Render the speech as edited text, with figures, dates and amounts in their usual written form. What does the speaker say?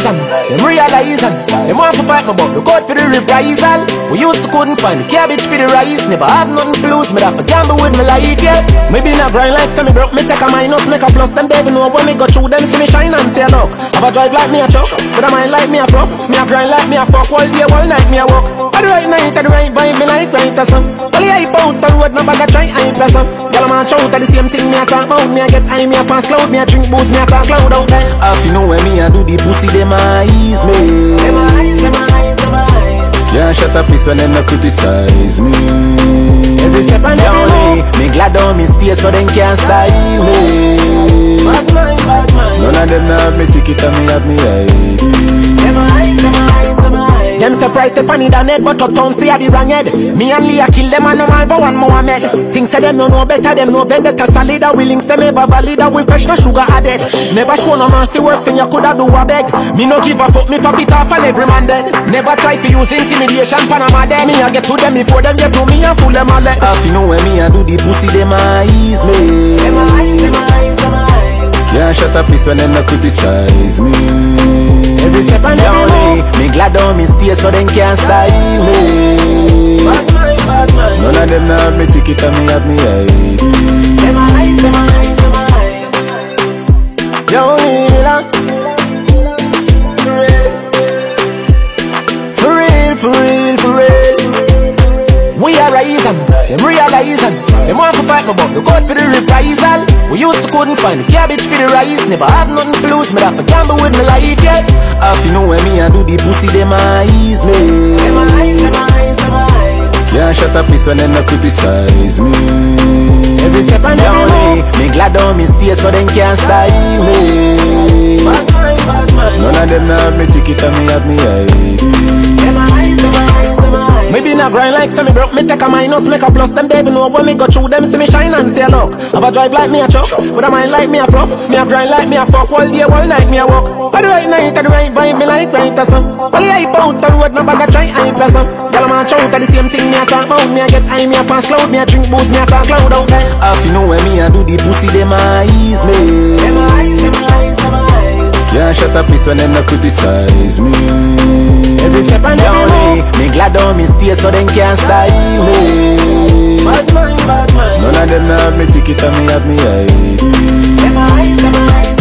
and them realize and them want to fight me, but look out for the reprisal. We used to couldn't find the cabbage for the rice. Never have nothing to lose, me that for gamble with my life, yeah. Me been a grind like semi broke, me take a minus, make a plus. Them baby know when me go through them, see me shine and say look. Have a drive like me a truck, but I mind like me a prof. Me a grind like me a fuck, all day, all night me a walk. At the right night, at the right vibe, me like right or some. Only hype out the road, no bag a try hype or some. Girl I'm a shout at the same thing me a talk about. Me a get high, me a pass cloud, me a drink booze, me a talk loud out there. If you know when me a do the pussy, them eyes me. Them eyes, them eyes, them eyes. Can't shut up piece and them no criticize me. Every step and every move, me glad on me stay so them can't style me. bad mind, bad mind. None of them have me ticket and me have me ID. Them eyes, them eyes, them eyes. Them surprised the funny than head, but uptown say I the wrong head. Me and Leah kill them and no man for one Mohammed. Things say them no know better, them no vendetta solid. We links them ever valid, we fresh no sugar added. Never show no man the worst thing you coulda do a beg. Me no give a fuck, me top it off and every man dead. Never try to use intimidation, Panama dead. Me a get to them before them get to me and fool them all let. If you know when me a do the pussy, them eyes me. Them eyes, them eyes, them eyes. Can't shut up piece and them no criticize me. Every step and every move, me glad on me stay so them can't style me. bad mind, bad mind. None of them have me ticket and me have me ID. Them eyes, them eyes, them eyes. You need me long. For real, for real, for real. We are rising, them realizing. Them want to fight me, but look out for the reprisal. We used to couldn't find the cabbage for the rice. Never have nothing to lose, me that for gamble with my life, yeah. If you know when me a do the pussy, them eyes me. Them eyes, them eyes, them eyes. Can't shut up piece and them no criticize me. Every step and every move, me glad on me stay so them can't style me. bad mind, bad mind. None of them have me ticket and me have me ID. Them eyes, them eyes, them eyes. Me been a grind like semi broke, me take a minus, make a plus. Them baby know when me go through them, see me shine and say look. Have a drive like me a truck, but I mind like me a prof. Me a grind like me a fuck, all day, all night me a walk. At the right night, at the right vibe, me like right or some. Only hype out the road, no bag a try hype or some. Girl I'm a shout at the same thing me a talk about. Me a get high, me a pass cloud, me a drink booze, me a talk loud out there. If you know when me a do the pussy, them eyes me. Them eyes, them eyes, them eyes. Can't shut up piece and them no criticize me. Every step and every move, me glad on me stay so them can't style me. bad mind, bad mind. None of them have me ticket and me have me ID. Them eyes, them eyes.